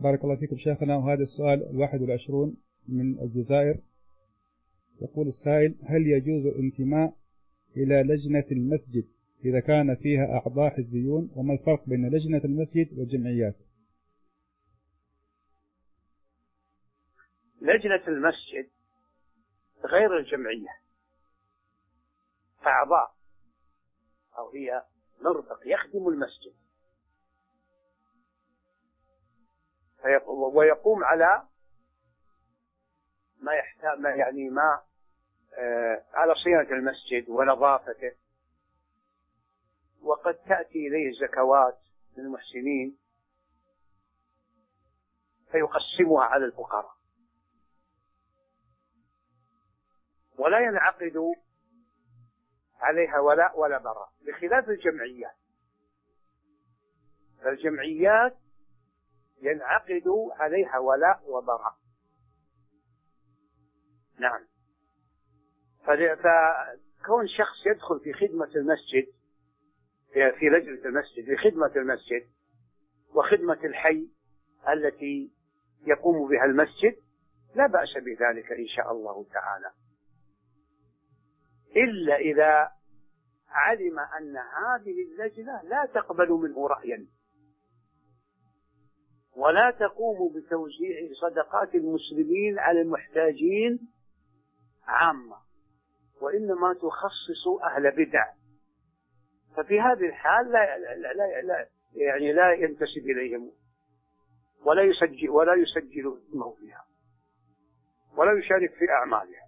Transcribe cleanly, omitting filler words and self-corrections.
بارك الله فيكم شيخنا. وهذا السؤال 21 من الجزائر. يقول السائل: هل يجوز الانتماء إلى لجنة المسجد إذا كان فيها أعضاء حزبيون؟ وما الفرق بين لجنة المسجد والجمعيات؟ لجنة المسجد غير الجمعية، أعضاء أو هي مرفق يخدم المسجد ويقوم على ما يحتاج، يعني ما على صيانة المسجد ونظافته، وقد تأتي إليه زكوات من المحسنين فيقسمها على الفقراء، ولا ينعقد عليها ولاء ولا براء، بخلاف الجمعيات. فالجمعيات ينعقد عليها ولاء وبراء. نعم. فكون شخص يدخل في خدمة المسجد، في لجنة المسجد، لخدمة المسجد وخدمة الحي التي يقوم بها المسجد، لا بأس بذلك إن شاء الله تعالى، إلا إذا علم أن هذه اللجنة لا تقبل منه رأيا ولا تقوم بتوزيع صدقات المسلمين على المحتاجين عامة، وإنما تخصص أهل بدع، ففي هذه الحال لا ينتسب إليهم ولا يسجل اسمه فيها ولا يشارك في أعمالها.